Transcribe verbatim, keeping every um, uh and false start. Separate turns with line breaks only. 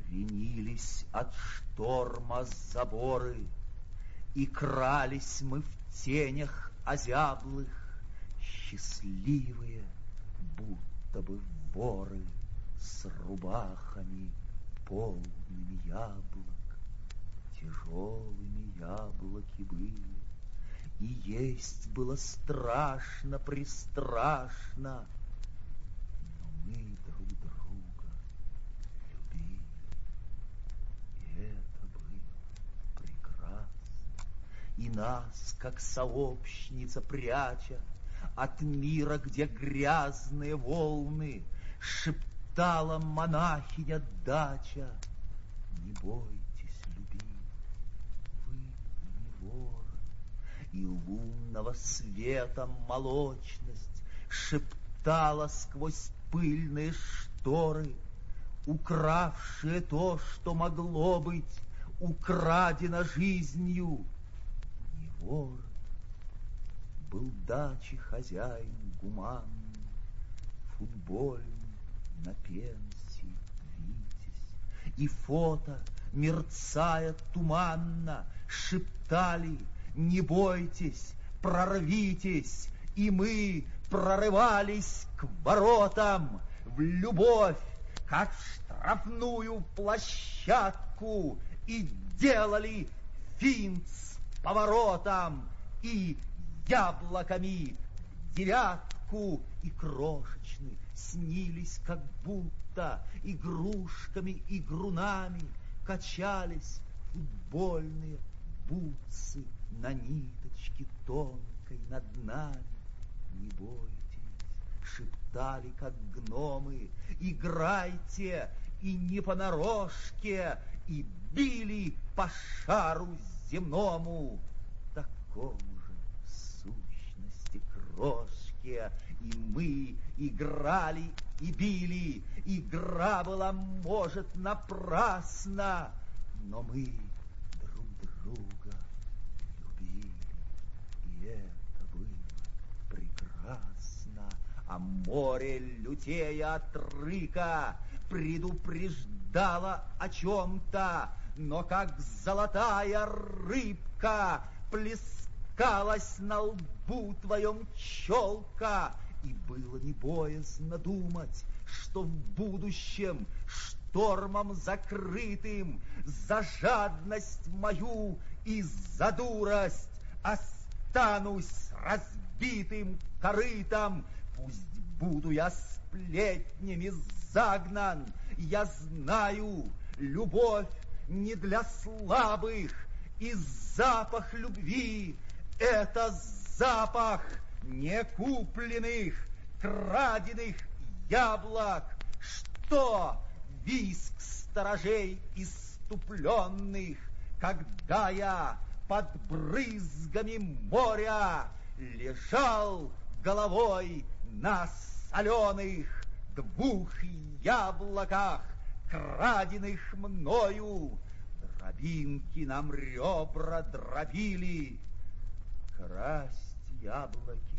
Кренились от шторма заборы, и крались мы в тенях озяблых, счастливые, будто бы воры, с рубахами полными яблок. Тяжелыми яблоки были, и есть было страшно, пристрашно, но мы друг друга любили, и это было прекрасно. И нас, как сообщница пряча от мира, где грязные волны, шептала монахиня дача: не бойтесь любить, вы не воры. И лунного света молочность шептала сквозь пыльные шторы, укравшие то, что могло быть украдено жизнью. Не вор, был дачи хозяин гуманный, футбольный, на пенсии витязь. И фото, мерцая туманно, шептали: не бойтесь, прорвитесь. И мы прорывались к воротам в любовь, как в штрафную площадку, и делали финт с поворотом, и яблоками в девятку, и крошечны снились, как будто игрушками, игрунами качались футбольные бутсы на ниточке тонкой над нами. Не бойтесь, шептали, как гномы, играйте, и не понарошке, и били по шару земному, такому же в сущности крошке. И мы играли и били, игра была, может, напрасна, но мы друг друга любили, и это было прекрасно. А море, лютея от рыка, предупреждало о чем-то, но как золотая рыбка плескалась на лбу твоем челка. И было не боязно думать, что в будущем штормом закрытым за жадность мою и за дурость останусь разбитым корытом. Пусть буду я сплетнями загнан, я знаю, любовь не для слабых, и запах любви — это запах не купленных, краденых яблок. Что визг сторожей исступленных, когда я под брызгами моря лежал головой на соленых двух яблоках, краденых мною. Дробинки нам ребра дробили. Красть яблоки